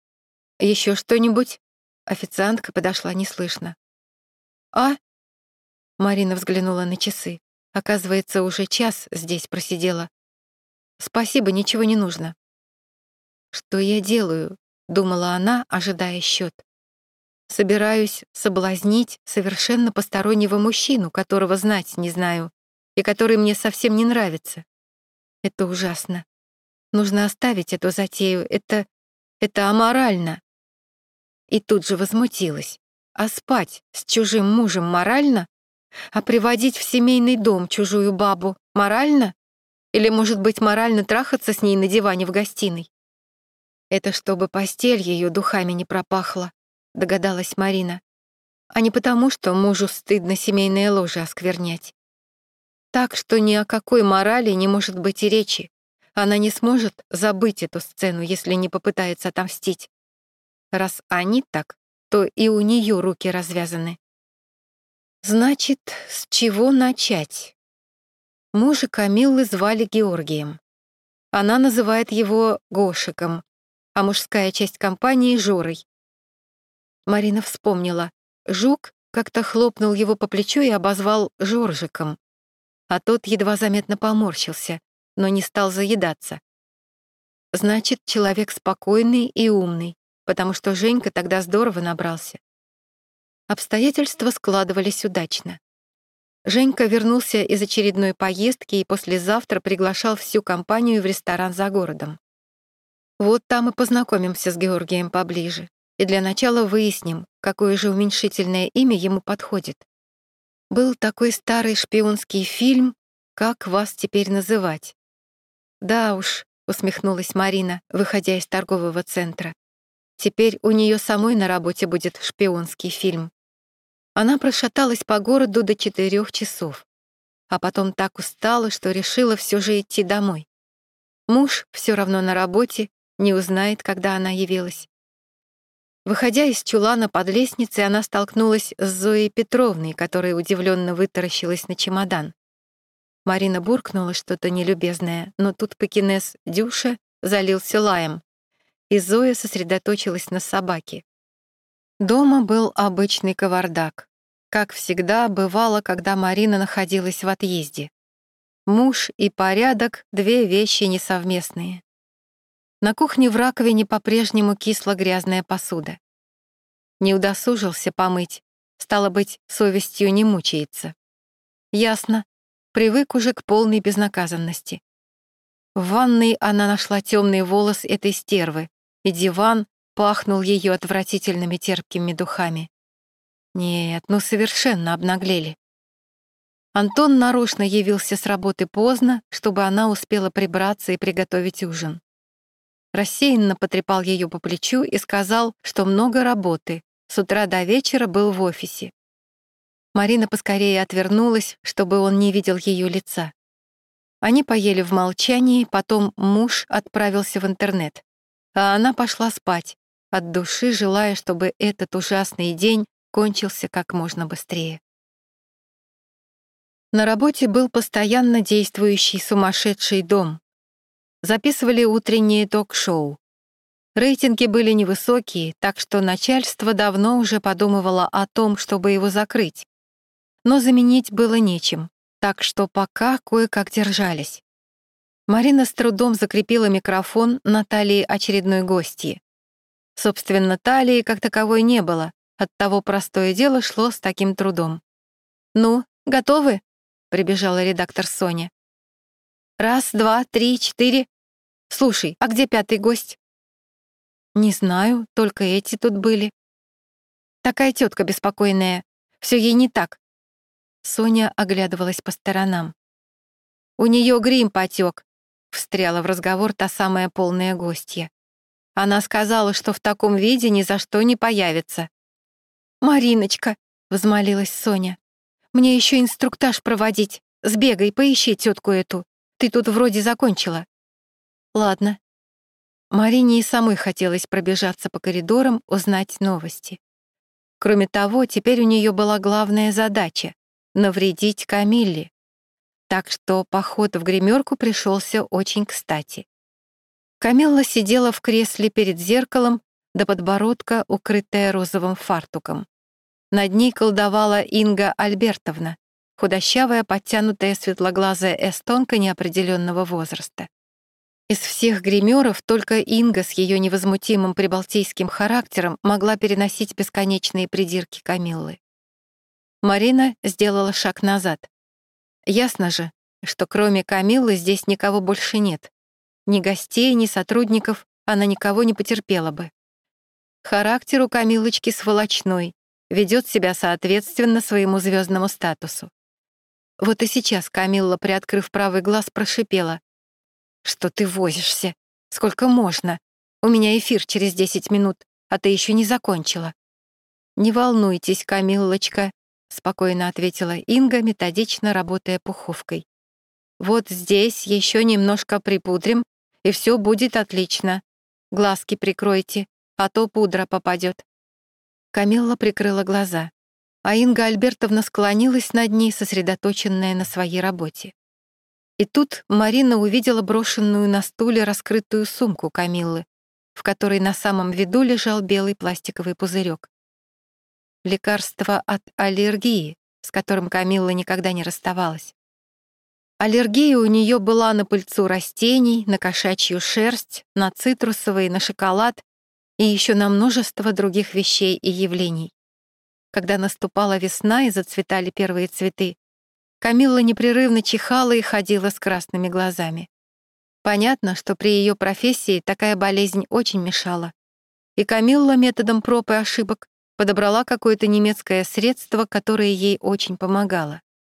Еще что-нибудь? Официантка подошла неслышно. «А?» Марина взглянула на часы. Оказывается, уже час здесь просидела. «Спасибо, ничего не нужно». «Что я делаю?» — думала она, ожидая счет. «Собираюсь соблазнить совершенно постороннего мужчину, которого знать не знаю, и который мне совсем не нравится. Это ужасно. Нужно оставить эту затею, это... это аморально». И тут же возмутилась. А спать с чужим мужем морально? А приводить в семейный дом чужую бабу морально? Или, может быть, морально трахаться с ней на диване в гостиной? Это чтобы постель ее духами не пропахла, догадалась Марина. А не потому, что мужу стыдно семейное ложе осквернять. Так что ни о какой морали не может быть и речи. Она не сможет забыть эту сцену, если не попытается отомстить. Раз они так, то и у нее руки развязаны. Значит, с чего начать? Мужа Камиллы звали Георгием. Она называет его Гошиком, а мужская часть компании — Жорой. Марина вспомнила. Жук как-то хлопнул его по плечу и обозвал Жоржиком, а тот едва заметно поморщился, но не стал заедаться. Значит, человек спокойный и умный, потому что Женька тогда здорово набрался. Обстоятельства складывались удачно. Женька вернулся из очередной поездки и послезавтра приглашал всю компанию в ресторан за городом. Вот там и познакомимся с Георгием поближе, и для начала выясним, какое же уменьшительное имя ему подходит. Был такой старый шпионский фильм «Как вас теперь называть?» «Да уж», — усмехнулась Марина, выходя из торгового центра. «Теперь у нее самой на работе будет шпионский фильм». Она прошаталась по городу до четырех часов. а потом так устала, что решила все же идти домой. Муж все равно на работе, не узнает, когда она явилась. Выходя из чулана под лестницей, она столкнулась с Зоей Петровной, которая удивленно вытаращилась на чемодан. Марина буркнула что-то нелюбезное, но тут пекинес Дюша залился лаем, и Зоя сосредоточилась на собаке. Дома был обычный кавардак. Как всегда бывало, когда Марина находилась в отъезде. Муж и порядок — две вещи несовместные. На кухне в раковине по-прежнему кисла грязная посуда. Не удосужился помыть, стало быть, совестью не мучается. Ясно, привык уже к полной безнаказанности. В ванной она нашла темный волос этой стервы, и диван пахнул ее отвратительными терпкими духами. Нет, ну совершенно обнаглели. Антон нарочно явился с работы поздно, чтобы она успела прибраться и приготовить ужин. Рассеянно потрепал ее по плечу и сказал, что много работы, с утра до вечера был в офисе. Марина поскорее отвернулась, чтобы он не видел ее лица. Они поели в молчании, потом муж отправился в интернет, а она пошла спать, от души желая, чтобы этот ужасный день кончился как можно быстрее. На работе был постоянно действующий сумасшедший дом. Записывали утреннее ток-шоу. Рейтинги были невысокие, так что начальство давно уже подумывало о том, чтобы его закрыть. Но заменить было нечем, так что пока кое-как держались. Марина с трудом закрепила микрофон на талии очередной гостьи. Собственно, талии как таковой не было, оттого простое дело шло с таким трудом. «Ну, готовы?» — прибежала редактор Соня. «Раз, два, три, четыре. Слушай, а где пятый гость?» «Не знаю, только эти тут были». «Такая тетка беспокойная. Все ей не так». Соня оглядывалась по сторонам. «У нее грим потек», — встряла в разговор та самая полная гостья. «Она сказала, что в таком виде ни за что не появится». «Мариночка», — взмолилась Соня, «мне еще инструктаж проводить. Сбегай, поищи тетку эту. Ты тут вроде закончила». «Ладно». Марине и самой хотелось пробежаться по коридорам, узнать новости. Кроме того, теперь у нее была главная задача — навредить Камилле. Так что поход в гримерку пришелся очень кстати. Камилла сидела в кресле перед зеркалом, до подбородка укрытая розовым фартуком. Над ней колдовала Инга Альбертовна, худощавая, подтянутая, светлоглазая эстонка неопределенного возраста. Из всех гримеров только Инга с ее невозмутимым прибалтийским характером могла переносить бесконечные придирки Камиллы. Марина сделала шаг назад. Ясно же, что кроме Камиллы здесь никого больше нет. Ни гостей, ни сотрудников она никого не потерпела бы. Характер у Камиллочки сволочной, ведет себя соответственно своему звездному статусу. Вот и сейчас Камилла, приоткрыв правый глаз, прошипела: «Что ты возишься? Сколько можно? У меня эфир через десять минут, а ты еще не закончила». «Не волнуйтесь, Камиллочка», — спокойно ответила Инга, методично работая пуховкой. «Вот здесь еще немножко припудрим, и все будет отлично. Глазки прикройте, а то пудра попадет». Камилла прикрыла глаза, а Инга Альбертовна склонилась над ней, сосредоточенная на своей работе. И тут Марина увидела брошенную на стуле раскрытую сумку Камиллы, в которой на самом виду лежал белый пластиковый пузырек. Лекарство от аллергии, с которым Камилла никогда не расставалась. Аллергия у нее была на пыльцу растений, на кошачью шерсть, на цитрусовые, на шоколад и еще на множество других вещей и явлений. Когда наступала весна и зацветали первые цветы, Камилла непрерывно чихала и ходила с красными глазами. Понятно, что при ее профессии такая болезнь очень мешала. И Камилла методом проб и ошибок подобрала какое-то немецкое средство, которое ей очень помогало.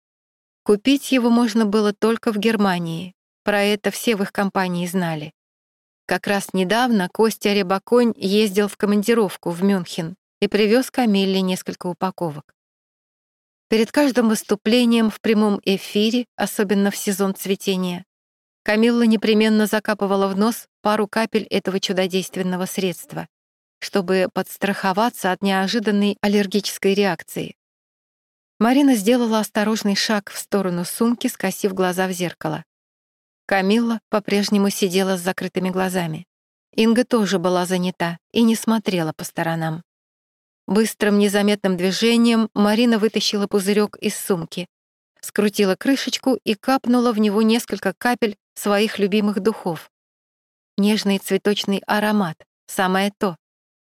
Купить его можно было только в Германии, про это все в их компании знали. Как раз недавно Костя Рябоконь ездил в командировку в Мюнхен и привез Камилле несколько упаковок. Перед каждым выступлением в прямом эфире, особенно в сезон цветения, Камилла непременно закапывала в нос пару капель этого чудодейственного средства, чтобы подстраховаться от неожиданной аллергической реакции. Марина сделала осторожный шаг в сторону сумки, скосив глаза в зеркало. Камилла по-прежнему сидела с закрытыми глазами. Инга тоже была занята и не смотрела по сторонам. Быстрым незаметным движением Марина вытащила пузырек из сумки, скрутила крышечку и капнула в него несколько капель своих любимых духов. Нежный цветочный аромат, самое то.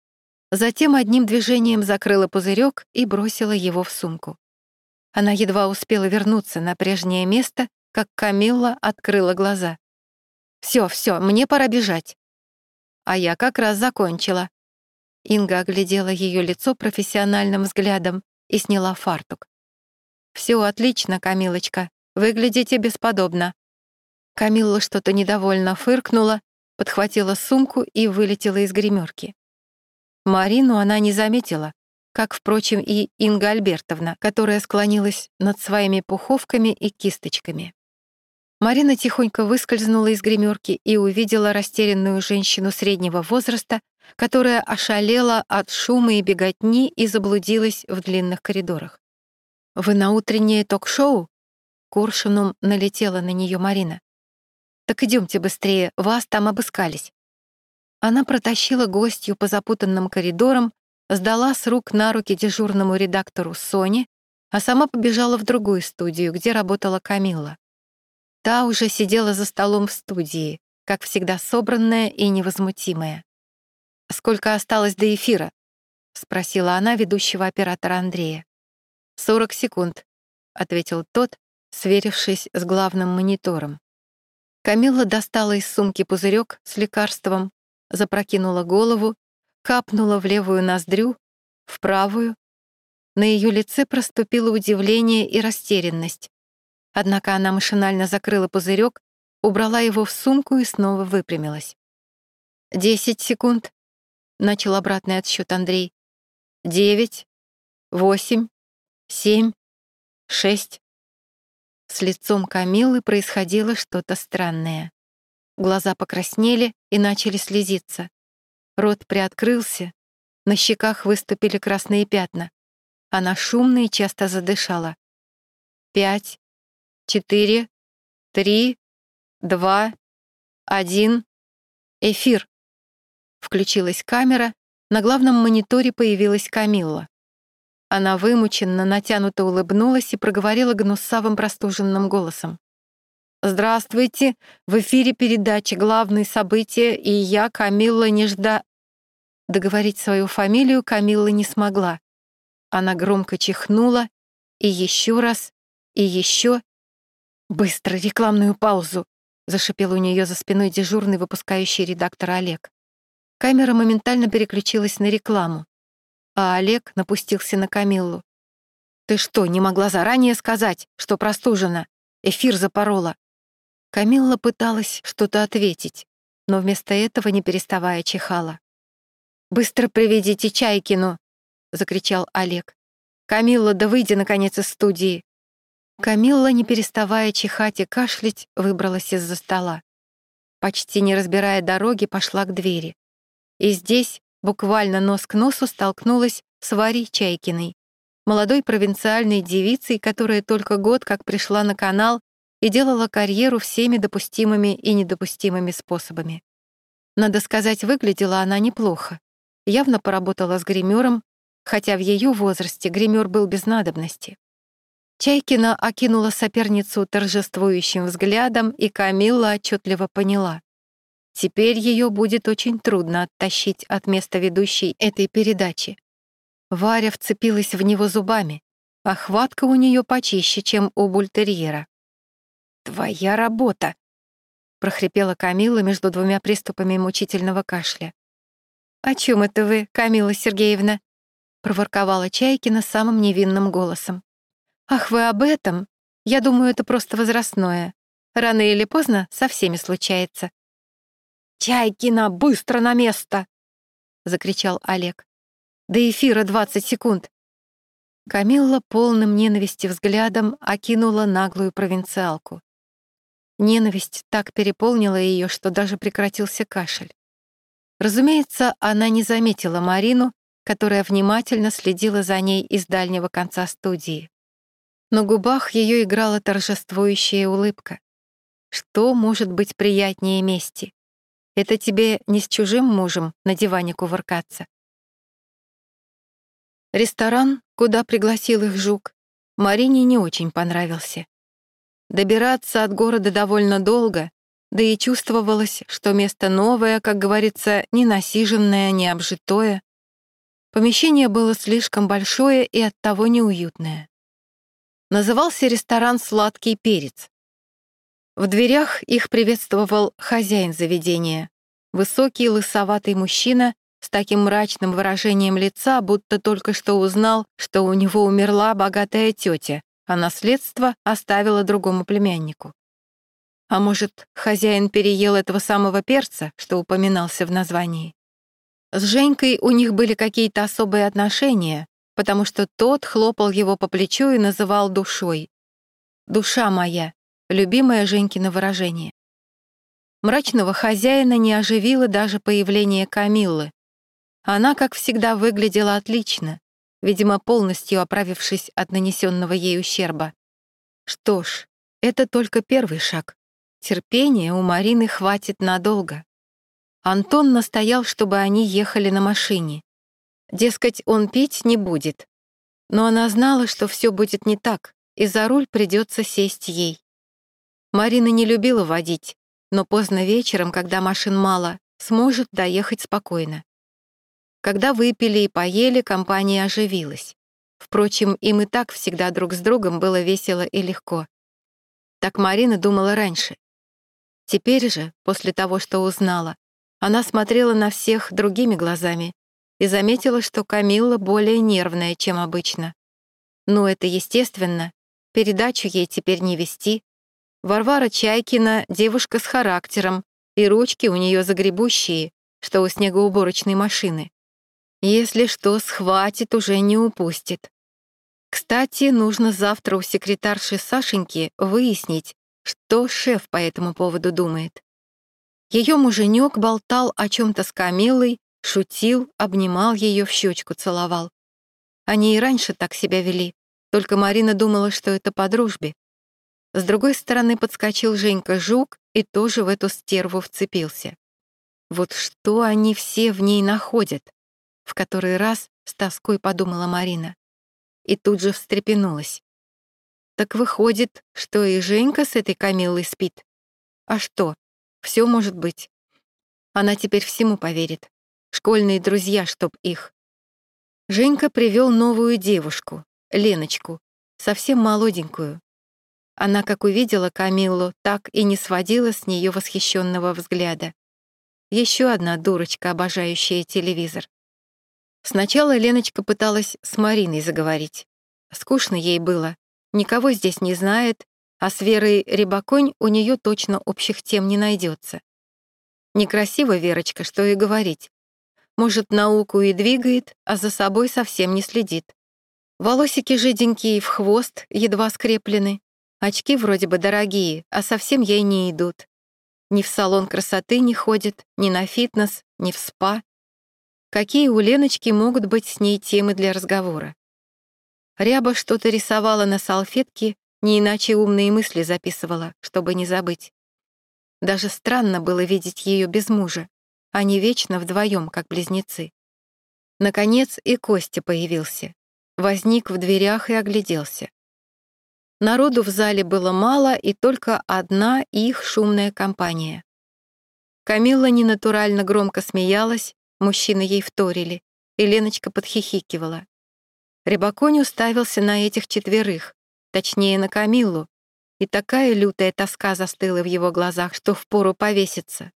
Затем одним движением закрыла пузырек и бросила его в сумку. Она едва успела вернуться на прежнее место, как Камилла открыла глаза. «Всё, всё, мне пора бежать». «А я как раз закончила». Инга оглядела ее лицо профессиональным взглядом и сняла фартук. «Всё отлично, Камилочка, выглядите бесподобно». Камилла что-то недовольно фыркнула, подхватила сумку и вылетела из гримерки. Марину она не заметила, как, впрочем, и Инга Альбертовна, которая склонилась над своими пуховками и кисточками. Марина тихонько выскользнула из гримерки и увидела растерянную женщину среднего возраста, которая ошалела от шума и беготни и заблудилась в длинных коридорах. «Вы на утреннее ток-шоу?» Коршуном налетела на нее Марина. «Так идемте быстрее, вас там обыскались». Она протащила гостью по запутанным коридорам, сдала с рук на руки дежурному редактору Соне, а сама побежала в другую студию, где работала Камилла. Та уже сидела за столом в студии, как всегда собранная и невозмутимая. «Сколько осталось до эфира?» — спросила она ведущего оператора Андрея. «Сорок секунд», — ответил тот, сверившись с главным монитором. Камилла достала из сумки пузырек с лекарством, запрокинула голову, капнула в левую ноздрю, в правую. На ее лице проступило удивление и растерянность. Однако она машинально закрыла пузырек, убрала его в сумку и снова выпрямилась. «Десять секунд», — начал обратный отсчет Андрей. «Девять, восемь, семь, шесть». С лицом Камиллы происходило что-то странное. Глаза покраснели и начали слезиться. Рот приоткрылся, на щеках выступили красные пятна. Она шумно и часто задышала. «Пять, четыре, три, два, один, эфир». Включилась камера, на главном мониторе появилась Камилла. Она вымученно, натянуто улыбнулась и проговорила гнусавым простуженным голосом. «Здравствуйте, в эфире передачи «Главные события», и я, Камилла Нежда...» Договорить свою фамилию Камилла не смогла. Она громко чихнула, и еще раз, и еще. «Быстро, рекламную паузу!» — зашипел у нее за спиной дежурный выпускающий редактор Олег. Камера моментально переключилась на рекламу, а Олег напустился на Камиллу. «Ты что, не могла заранее сказать, что простужена? Эфир запорола!» Камилла пыталась что-то ответить, но вместо этого, не переставая, чихала. «Быстро приведите Чайкину!» — закричал Олег. «Камилла, да выйди, наконец, из студии!» Камилла, не переставая чихать и кашлять, выбралась из-за стола. Почти не разбирая дороги, пошла к двери. И здесь, буквально нос к носу, столкнулась с Варей Чайкиной, молодой провинциальной девицей, которая только год как пришла на канал и делала карьеру всеми допустимыми и недопустимыми способами. Надо сказать, выглядела она неплохо. Явно поработала с гримером, хотя в ее возрасте гример был без надобности. Чайкина окинула соперницу торжествующим взглядом, и Камилла отчетливо поняла. Теперь ее будет очень трудно оттащить от места ведущей этой передачи. Варя вцепилась в него зубами, а хватка у нее почище, чем у бультерьера. «Твоя работа!» — прохрипела Камилла между двумя приступами мучительного кашля. «О чем это вы, Камилла Сергеевна?» — проворковала Чайкина самым невинным голосом. «Ах, вы об этом? Я думаю, это просто возрастное. Рано или поздно со всеми случается». «Чайкина, быстро на место!» — закричал Олег. «До эфира двадцать секунд». Камилла полным ненависти взглядом окинула наглую провинциалку. Ненависть так переполнила ее, что даже прекратился кашель. Разумеется, она не заметила Марину, которая внимательно следила за ней из дальнего конца студии. На губах ее играла торжествующая улыбка. Что может быть приятнее мести? Это тебе не с чужим мужем на диване кувыркаться. Ресторан, куда пригласил их Жук, Марине не очень понравился. Добираться от города довольно долго, да и чувствовалось, что место новое, как говорится, не насиженное, не обжитое. Помещение было слишком большое и оттого неуютное. Назывался ресторан «Сладкий перец». В дверях их приветствовал хозяин заведения, высокий лысоватый мужчина с таким мрачным выражением лица, будто только что узнал, что у него умерла богатая тетя, а наследство оставила другому племяннику. А может, хозяин переел этого самого перца, что упоминался в названии? С Женькой у них были какие-то особые отношения, потому что тот хлопал его по плечу и называл душой. «Душа моя», любимое Женькино выражение. Мрачного хозяина не оживило даже появление Камиллы. Она, как всегда, выглядела отлично, видимо, полностью оправившись от нанесенного ей ущерба. Что ж, это только первый шаг. Терпения у Марины хватит надолго. Антон настоял, чтобы они ехали на машине. Дескать, он пить не будет. Но она знала, что все будет не так, и за руль придется сесть ей. Марина не любила водить, но поздно вечером, когда машин мало, сможет доехать спокойно. Когда выпили и поели, компания оживилась. Впрочем, им и так всегда друг с другом было весело и легко. Так Марина думала раньше. Теперь же, после того, что узнала, она смотрела на всех другими глазами и заметила, что Камилла более нервная, чем обычно. Ну, это естественно, передачу ей теперь не вести. Варвара Чайкина — девушка с характером, и ручки у нее загребущие, что у снегоуборочной машины. Если что, схватит, уже не упустит. Кстати, нужно завтра у секретарши Сашеньки выяснить, что шеф по этому поводу думает. Ее муженек болтал о чем-то с Камиллой, шутил, обнимал ее, в щечку целовал. Они и раньше так себя вели, только Марина думала, что это по дружбе. С другой стороны подскочил Женька Жук и тоже в эту стерву вцепился. Вот что они все в ней находят? В который раз с тоской подумала Марина. И тут же встрепенулась. Так выходит, что и Женька с этой Камиллой спит. А что? Все может быть. Она теперь всему поверит. Школьные друзья, чтоб их. Женька привел новую девушку, Леночку, совсем молоденькую. Она, как увидела Камиллу, так и не сводила с нее восхищенного взгляда. Еще одна дурочка, обожающая телевизор. Сначала Леночка пыталась с Мариной заговорить. Скучно ей было. Никого здесь не знает, а с Верой Рябаконь у нее точно общих тем не найдется. Некрасиво Верочка, что и говорить. Может, науку и двигает, а за собой совсем не следит. Волосики жиденькие в хвост, едва скреплены. Очки вроде бы дорогие, а совсем ей не идут. Ни в салон красоты не ходит, ни на фитнес, ни в спа. Какие у Леночки могут быть с ней темы для разговора? Ряба что-то рисовала на салфетке, не иначе умные мысли записывала, чтобы не забыть. Даже странно было видеть ее без мужа. Они вечно вдвоем, как близнецы. Наконец и Костя появился. Возник в дверях и огляделся. Народу в зале было мало, и только одна их шумная компания. Камилла ненатурально громко смеялась, мужчины ей вторили, и Леночка подхихикивала. Рябаконь уставился на этих четверых, точнее, на Камиллу, и такая лютая тоска застыла в его глазах, что впору повеситься.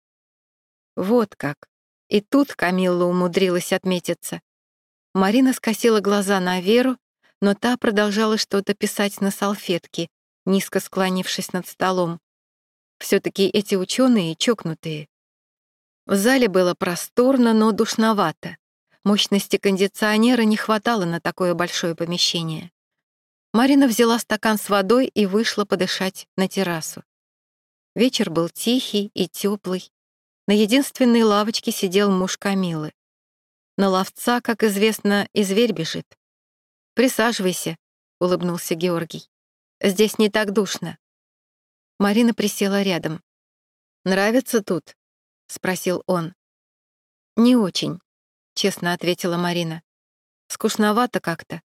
Вот как. И тут Камилла умудрилась отметиться. Марина скосила глаза на Веру, но та продолжала что-то писать на салфетке, низко склонившись над столом. Все-таки эти ученые чокнутые. В зале было просторно, но душновато. Мощности кондиционера не хватало на такое большое помещение. Марина взяла стакан с водой и вышла подышать на террасу. Вечер был тихий и теплый. На единственной лавочке сидел муж Камилы. На ловца, как известно, и зверь бежит. «Присаживайся», — улыбнулся Георгий. «Здесь не так душно». Марина присела рядом. «Нравится тут?» — спросил он. «Не очень», — честно ответила Марина. «Скучновато как-то».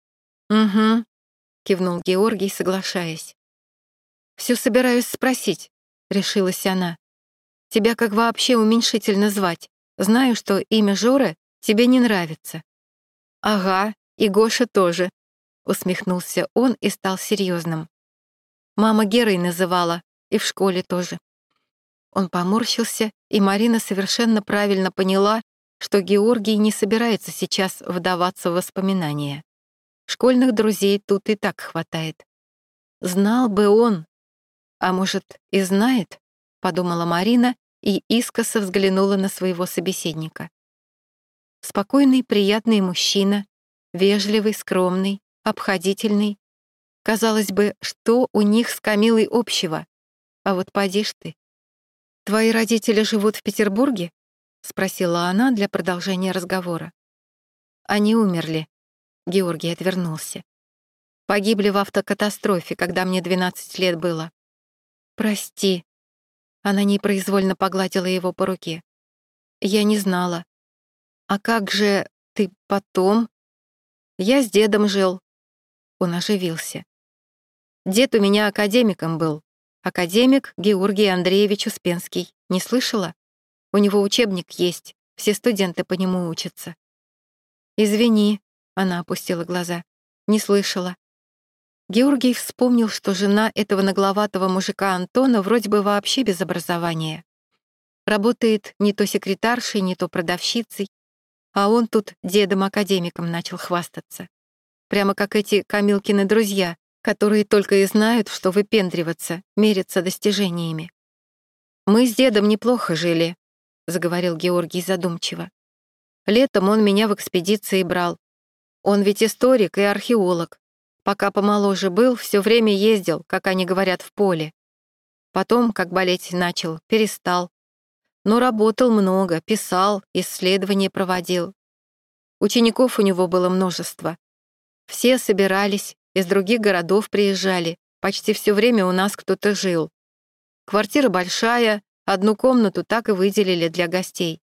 «Угу», — кивнул Георгий, соглашаясь. «Все собираюсь спросить», — решилась она. «Тебя как вообще уменьшительно звать? Знаю, что имя Жора тебе не нравится». «Ага, и Гоша тоже», — усмехнулся он и стал серьезным. «Мама Герой называла, и в школе тоже». Он поморщился, и Марина совершенно правильно поняла, что Георгий не собирается сейчас вдаваться в воспоминания. Школьных друзей тут и так хватает. Знал бы он, а может, и знает, подумала Марина и искоса взглянула на своего собеседника. Спокойный, приятный мужчина, вежливый, скромный, обходительный. Казалось бы, что у них с Камилой общего? А вот поди ж ты. «Твои родители живут в Петербурге?» — спросила она для продолжения разговора. «Они умерли», — Георгий отвернулся. «Погибли в автокатастрофе, когда мне двенадцать лет было». «Прости», — она непроизвольно погладила его по руке. «Я не знала. А как же ты потом?» «Я с дедом жил». Он оживился. «Дед у меня академиком был. Академик Георгий Андреевич Успенский. Не слышала? У него учебник есть, все студенты по нему учатся». «Извини», — она опустила глаза, — «не слышала». Георгий вспомнил, что жена этого нагловатого мужика Антона вроде бы вообще без образования. Работает не то секретаршей, не то продавщицей, а он тут дедом-академиком начал хвастаться. Прямо как эти Камилкины друзья, которые только и знают, что выпендриваться, мериться достижениями. «Мы с дедом неплохо жили», — заговорил Георгий задумчиво. «Летом он меня в экспедиции брал. Он ведь историк и археолог. Пока помоложе был, все время ездил, как они говорят, в поле. Потом, как болеть начал, перестал. Но работал много, писал, исследования проводил. Учеников у него было множество. Все собирались, из других городов приезжали. Почти все время у нас кто-то жил. Квартира большая, одну комнату так и выделили для гостей».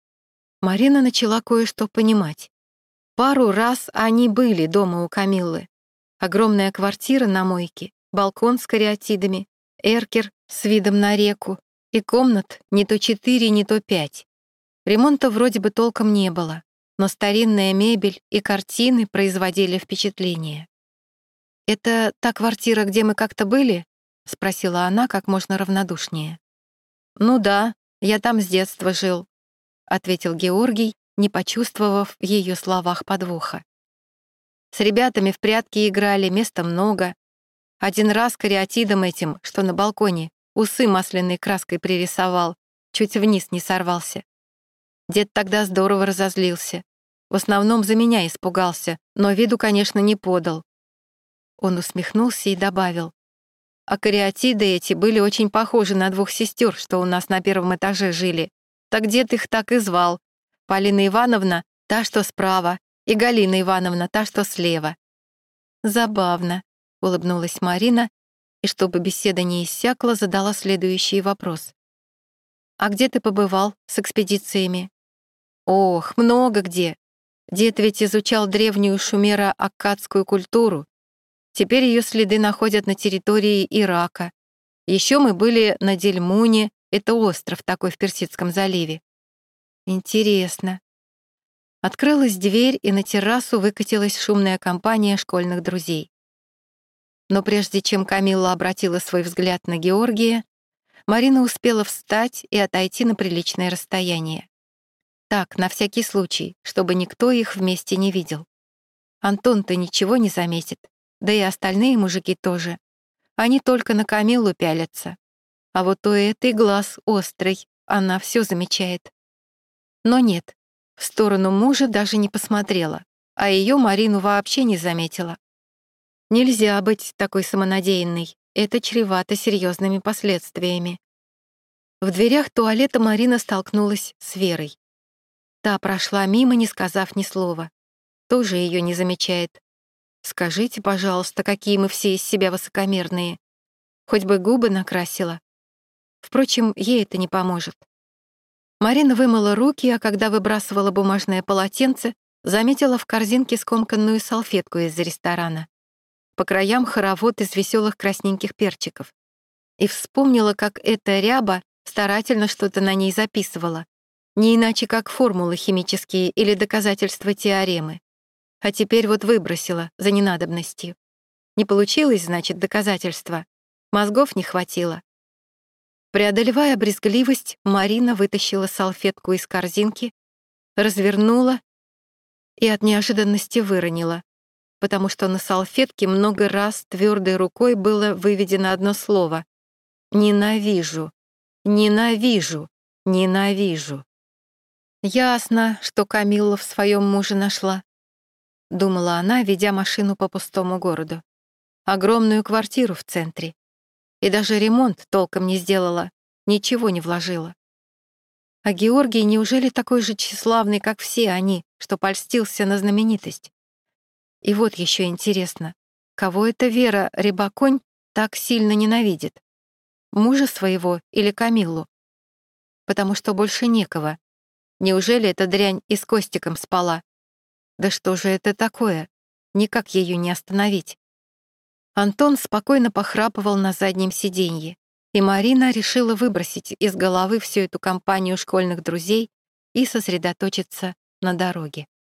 Марина начала кое-что понимать. Пару раз они были дома у Камиллы. Огромная квартира на мойке, балкон с кариатидами, эркер с видом на реку и комнат не то четыре, не то пять. Ремонта вроде бы толком не было, но старинная мебель и картины производили впечатление. «Это та квартира, где мы как-то были?» — спросила она как можно равнодушнее. «Ну да, я там с детства жил», — ответил Георгий, не почувствовав в ее словах подвоха. «С ребятами в прятки играли, места много. Один раз кариатидом этим, что на балконе, усы масляной краской пририсовал, чуть вниз не сорвался. Дед тогда здорово разозлился. В основном за меня испугался, но виду, конечно, не подал». Он усмехнулся и добавил: «А кариатиды эти были очень похожи на двух сестер, что у нас на первом этаже жили. Так дед их так и звал. Полина Ивановна — та, что справа, и Галина Ивановна — та, что слева». «Забавно», — улыбнулась Марина, и, чтобы беседа не иссякла, задала следующий вопрос. «А где ты побывал с экспедициями?» «Ох, много где. Дед ведь изучал древнюю шумеро-аккадскую культуру. Теперь ее следы находят на территории Ирака. Еще мы были на Дельмуне, это остров такой в Персидском заливе». «Интересно». Открылась дверь, и на террасу выкатилась шумная компания школьных друзей. Но прежде чем Камилла обратила свой взгляд на Георгия, Марина успела встать и отойти на приличное расстояние. Так, на всякий случай, чтобы никто их вместе не видел. Антон-то ничего не заметит, да и остальные мужики тоже. Они только на Камиллу пялятся. А вот у этой глаз острый, она все замечает. Но нет, В сторону мужа даже не посмотрела, а ее Марину вообще не заметила. Нельзя быть такой самонадеянной, это чревато серьезными последствиями. В дверях туалета Марина столкнулась с Верой. Та прошла мимо, не сказав ни слова. Тоже ее не замечает. Скажите, пожалуйста, какие мы все из себя высокомерные. Хоть бы губы накрасила. Впрочем, ей это не поможет. Марина вымыла руки, а когда выбрасывала бумажное полотенце, заметила в корзинке скомканную салфетку из ресторана. По краям хоровод из веселых красненьких перчиков. И вспомнила, как эта ряба старательно что-то на ней записывала. Не иначе, как формулы химические или доказательства теоремы. А теперь вот выбросила за ненадобностью. Не получилось, значит, доказательства. Мозгов не хватило. Преодолевая брезгливость, Марина вытащила салфетку из корзинки, развернула и от неожиданности выронила, потому что на салфетке много раз твердой рукой было выведено одно слово: «Ненавижу, ненавижу, ненавижу». Ясно, что Камилла в своем муже нашла, думала она, ведя машину по пустому городу. Огромную квартиру в центре. И даже ремонт толком не сделала, ничего не вложила. А Георгий неужели такой же тщеславный, как все они, что польстился на знаменитость? И вот еще интересно, кого эта Вера Рябоконь так сильно ненавидит? Мужа своего или Камиллу? Потому что больше некого. Неужели эта дрянь и с Костиком спала? Да что же это такое? Никак ее не остановить. Антон спокойно похрапывал на заднем сиденье, и Марина решила выбросить из головы всю эту компанию школьных друзей и сосредоточиться на дороге.